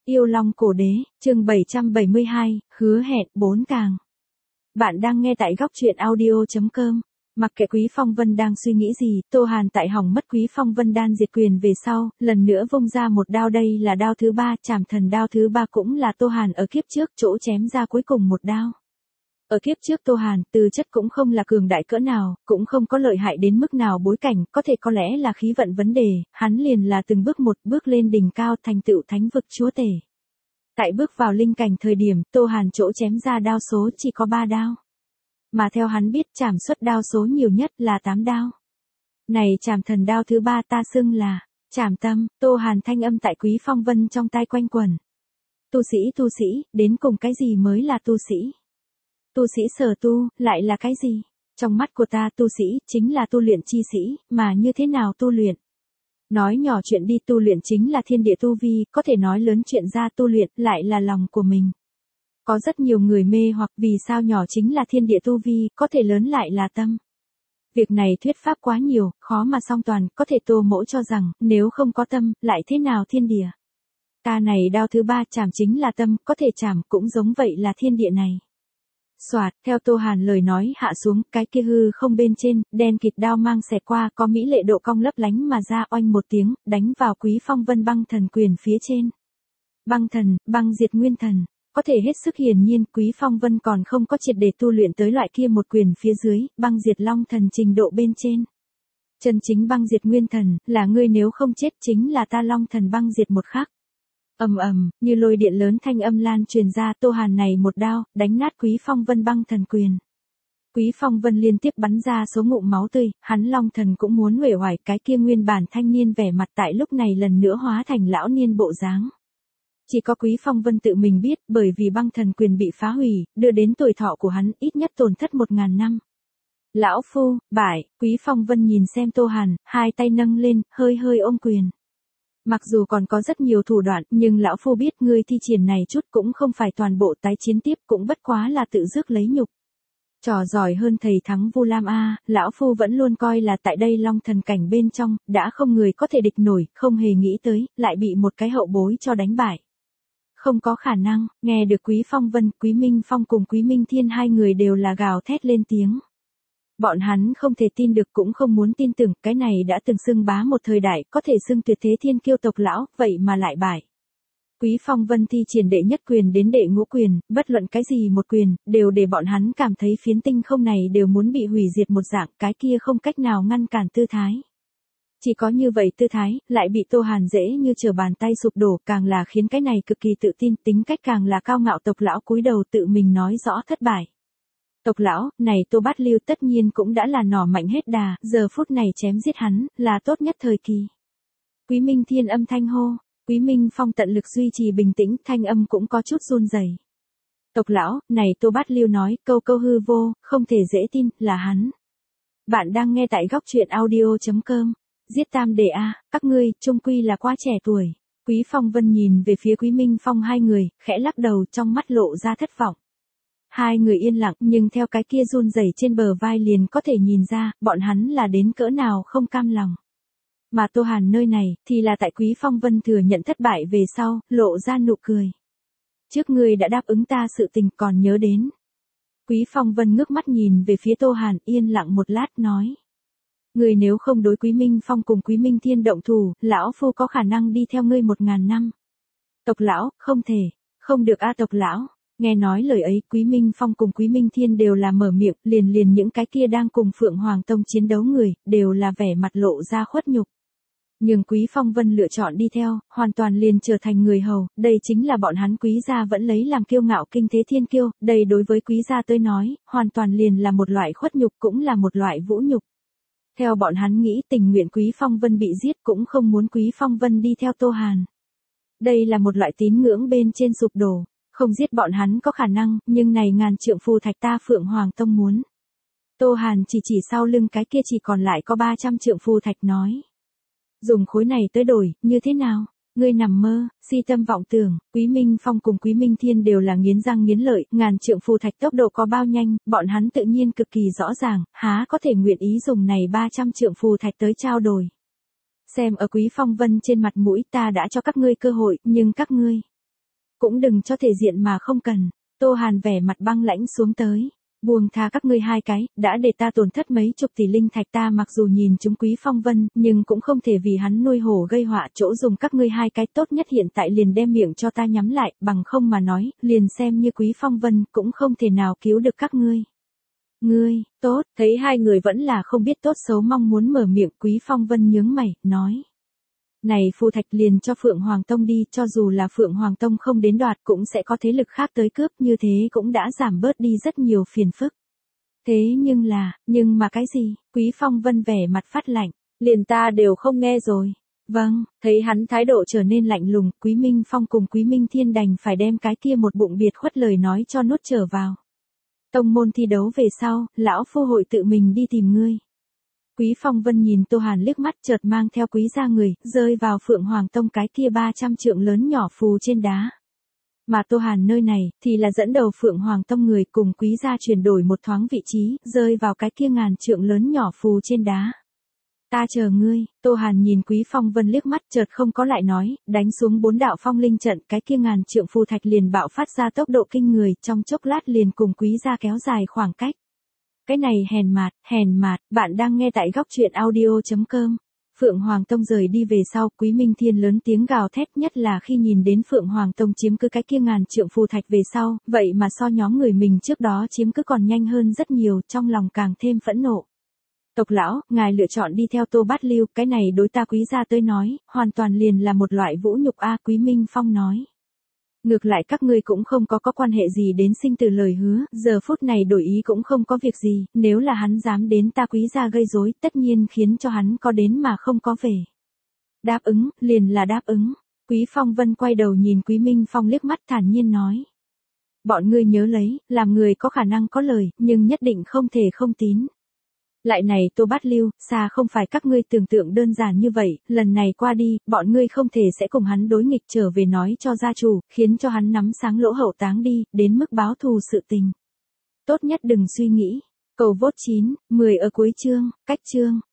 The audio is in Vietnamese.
Yêu Long Cổ Đế, chương 772, hứa hẹn 4 càng. Bạn đang nghe tại góc truyện audio.com. Mặc kệ Quý Phong Vân đang suy nghĩ gì, Tô Hàn tại hỏng mất Quý Phong Vân đan diệt quyền về sau, lần nữa vung ra một đao, đây là đao thứ 3, Trảm Thần đao thứ 3 cũng là Tô Hàn ở kiếp trước chỗ chém ra cuối cùng một đao. Ở kiếp trước Tô Hàn, tư chất cũng không là cường đại cỡ nào, cũng không có lợi hại đến mức nào bối cảnh, có thể có lẽ là khí vận vấn đề, hắn liền là từng bước một bước lên đỉnh cao thành tựu thánh vực chúa tể. Tại bước vào linh cảnh thời điểm, Tô Hàn chỗ chém ra đao số chỉ có 3 đao. Mà theo hắn biết trảm xuất đao số nhiều nhất là 8 đao. Này Trảm Thần đao thứ 3 ta xưng là Trảm Tâm, Tô Hàn thanh âm tại Quý Phong Vân trong tai quanh quẩn. Tu sĩ, đến cùng cái gì mới là tu sĩ? Tu sĩ sở tu, lại là cái gì? Trong mắt của ta tu sĩ, chính là tu luyện chi sĩ, mà như thế nào tu luyện? Nói nhỏ chuyện đi, tu luyện chính là thiên địa tu vi, có thể nói lớn chuyện ra tu luyện, lại là lòng của mình. Có rất nhiều người mê hoặc vì sao nhỏ chính là thiên địa tu vi, có thể lớn lại là tâm. Việc này thuyết pháp quá nhiều, khó mà song toàn, có thể Tô Mỗ cho rằng, nếu không có tâm, lại thế nào thiên địa? Ta này đao thứ 3 chảm chính là tâm, có thể chảm cũng giống vậy là thiên địa này. Soạt, theo Tô Hàn lời nói hạ xuống, cái kia hư không bên trên, đen kịt đao mang xẹt qua, có mỹ lệ độ cong lấp lánh mà ra, oanh một tiếng, đánh vào Quý Phong Vân băng thần quyền phía trên. Băng thần, băng diệt nguyên thần, có thể hết sức hiển nhiên, Quý Phong Vân còn không có triệt để tu luyện tới loại kia một quyền phía dưới, băng diệt long thần trình độ bên trên. Chân chính băng diệt nguyên thần, là ngươi nếu không chết chính là ta long thần băng diệt một khắc. Ầm, như lôi điện lớn thanh âm lan truyền ra, Tô Hàn này một đao, đánh nát Quý Phong Vân băng thần quyền. Quý Phong Vân liên tiếp bắn ra số ngụm máu tươi, hắn long thần cũng muốn uể oải, cái kia nguyên bản thanh niên vẻ mặt tại lúc này lần nữa hóa thành lão niên bộ dáng. Chỉ có Quý Phong Vân tự mình biết, bởi vì băng thần quyền bị phá hủy, đưa đến tuổi thọ của hắn ít nhất tổn thất 1000 năm. Lão phu, bại, Quý Phong Vân nhìn xem Tô Hàn, hai tay nâng lên, hơi ôm quyền. Mặc dù còn có rất nhiều thủ đoạn, nhưng lão phu biết ngươi thi triển này chút cũng không phải toàn bộ, tái chiến tiếp cũng bất quá là tự rước lấy nhục. Trò giỏi hơn thầy thắng Vu Lam a, lão phu vẫn luôn coi là tại đây long thần cảnh bên trong, đã không người có thể địch nổi, không hề nghĩ tới, lại bị một cái hậu bối cho đánh bại. Không có khả năng, nghe được Quý Phong Vân, Quý Minh Phong cùng Quý Minh Thiên hai người đều là gào thét lên tiếng. Bọn hắn không thể tin được cũng không muốn tin tưởng, cái này đã từng xưng bá một thời đại, có thể xưng tuyệt thế thiên kiêu tộc lão, vậy mà lại bại. Quý Phong Vân thi triển đệ nhất quyền đến đệ ngũ quyền, bất luận cái gì một quyền, đều để bọn hắn cảm thấy phiến tinh không này đều muốn bị hủy diệt một dạng, cái kia không cách nào ngăn cản tư thái. Chỉ có như vậy tư thái, lại bị Tô Hàn dễ như trở bàn tay sụp đổ, càng là khiến cái này cực kỳ tự tin, tính cách càng là cao ngạo tộc lão cúi đầu tự mình nói rõ thất bại. Tộc lão, này Tô Bát Lưu tất nhiên cũng đã là nỏ mạnh hết đà, giờ phút này chém giết hắn, là tốt nhất thời kỳ. Quý Minh Thiên âm thanh hô, Quý Minh Phong tận lực duy trì bình tĩnh, thanh âm cũng có chút run rẩy. Tộc lão, này Tô Bát Lưu nói, câu hư vô, không thể dễ tin, là hắn. Bạn đang nghe tại góc truyện audio.com. Giết tam đệ a, các ngươi, chung quy là quá trẻ tuổi. Quý Phong Vân nhìn về phía Quý Minh Phong hai người, khẽ lắc đầu, trong mắt lộ ra thất vọng. Hai người yên lặng, nhưng theo cái kia run rẩy trên bờ vai liền có thể nhìn ra, bọn hắn là đến cỡ nào không cam lòng. Mà Tô Hàn nơi này, thì là tại Quý Phong Vân thừa nhận thất bại về sau, lộ ra nụ cười. Trước ngươi đã đáp ứng ta sự tình còn nhớ đến. Quý Phong Vân ngước mắt nhìn về phía Tô Hàn, yên lặng một lát nói. Ngươi nếu không đối Quý Minh Phong cùng Quý Minh Thiên động thủ, lão phu có khả năng đi theo ngươi 1000 năm. Tộc lão, không thể, không được a tộc lão. Nghe nói lời ấy, Quý Minh Phong cùng Quý Minh Thiên đều là mở miệng, liền những cái kia đang cùng Phượng Hoàng Tông chiến đấu người, đều là vẻ mặt lộ ra khuất nhục. Nhưng Quý Phong Vân lựa chọn đi theo, hoàn toàn liền trở thành người hầu, đây chính là bọn hắn Quý gia vẫn lấy làm kiêu ngạo kinh thế thiên kiêu, đây đối với Quý gia tới nói, hoàn toàn liền là một loại khuất nhục cũng là một loại vũ nhục. Theo bọn hắn nghĩ tình nguyện Quý Phong Vân bị giết cũng không muốn Quý Phong Vân đi theo Tô Hàn. Đây là một loại tín ngưỡng bên trên sụp đổ. Không giết bọn hắn có khả năng, nhưng này ngàn trượng phù thạch ta Phượng Hoàng Tông muốn. Tô Hàn chỉ sau lưng cái kia chỉ còn lại có 300 trượng phù thạch nói. Dùng khối này tới đổi, như thế nào? Ngươi nằm mơ, si tâm vọng tưởng, Quý Minh Phong cùng Quý Minh Thiên đều là nghiến răng nghiến lợi, ngàn trượng phù thạch tốc độ có bao nhanh, bọn hắn tự nhiên cực kỳ rõ ràng, há có thể nguyện ý dùng này 300 trượng phù thạch tới trao đổi. Xem ở Quý Phong Vân trên mặt mũi ta đã cho các ngươi cơ hội, nhưng các ngươi cũng đừng cho thể diện mà không cần. Tô Hàn vẻ mặt băng lãnh xuống tới. Buông tha các ngươi hai cái, đã để ta tổn thất mấy chục tỷ linh thạch, ta mặc dù nhìn chúng Quý Phong Vân, nhưng cũng không thể vì hắn nuôi hổ gây họa, chỗ dùng các ngươi hai cái, tốt nhất hiện tại liền đem miệng cho ta nhắm lại, bằng không mà nói, liền xem như Quý Phong Vân, cũng không thể nào cứu được các ngươi. Ngươi, tốt, thấy hai người vẫn là không biết tốt xấu mong muốn mở miệng, Quý Phong Vân nhướng mày, nói. Này phù thạch liền cho Phượng Hoàng Tông đi, cho dù là Phượng Hoàng Tông không đến đoạt cũng sẽ có thế lực khác tới cướp, như thế cũng đã giảm bớt đi rất nhiều phiền phức. Thế nhưng mà cái gì? Quý Phong Vân vẻ mặt phát lạnh, liền ta đều không nghe rồi. Vâng, thấy hắn thái độ trở nên lạnh lùng, Quý Minh Phong cùng Quý Minh Thiên đành phải đem cái kia một bụng biệt khuất lời nói cho nuốt trở vào. Tông môn thi đấu về sau, lão phu hội tự mình đi tìm ngươi. Quý Phong Vân nhìn Tô Hàn liếc mắt, chợt mang theo quý gia người, rơi vào Phượng Hoàng Tông cái kia 300 trượng lớn nhỏ phù trên đá. Mà Tô Hàn nơi này, thì là dẫn đầu Phượng Hoàng Tông người cùng quý gia chuyển đổi một thoáng vị trí, rơi vào cái kia ngàn trượng lớn nhỏ phù trên đá. Ta chờ ngươi. Tô Hàn nhìn Quý Phong Vân liếc mắt, chợt không có lại nói, đánh xuống 4 đạo phong linh trận, cái kia ngàn trượng phù thạch liền bạo phát ra tốc độ kinh người, trong chốc lát liền cùng quý gia kéo dài khoảng cách. Cái này hèn mạt, bạn đang nghe tại góc truyện audio.com. Phượng Hoàng Tông rời đi về sau, Quý Minh Thiên lớn tiếng gào thét, nhất là khi nhìn đến Phượng Hoàng Tông chiếm cứ cái kia ngàn trượng phù thạch về sau, vậy mà so nhóm người mình trước đó chiếm cứ còn nhanh hơn rất nhiều, trong lòng càng thêm phẫn nộ. Tộc lão, ngài lựa chọn đi theo Tô Bát Lưu, cái này đối ta quý gia tới nói, hoàn toàn liền là một loại vũ nhục a. Quý Minh Phong nói. Ngược lại các ngươi cũng không có quan hệ gì đến sinh từ lời hứa, giờ phút này đổi ý cũng không có việc gì, nếu là hắn dám đến ta quý gia gây rối, tất nhiên khiến cho hắn có đến mà không có về. Đáp ứng, liền là đáp ứng. Quý Phong Vân quay đầu nhìn Quý Minh Phong liếc mắt thản nhiên nói. Bọn ngươi nhớ lấy, làm người có khả năng có lời, nhưng nhất định không thể không tín. Lại này Tô Bát Lưu, xa không phải các ngươi tưởng tượng đơn giản như vậy, lần này qua đi, bọn ngươi không thể sẽ cùng hắn đối nghịch trở về nói cho gia chủ, khiến cho hắn nắm sáng lỗ hậu táng đi, đến mức báo thù sự tình. Tốt nhất đừng suy nghĩ. Cầu vote 9, 10 ở cuối chương, cách chương.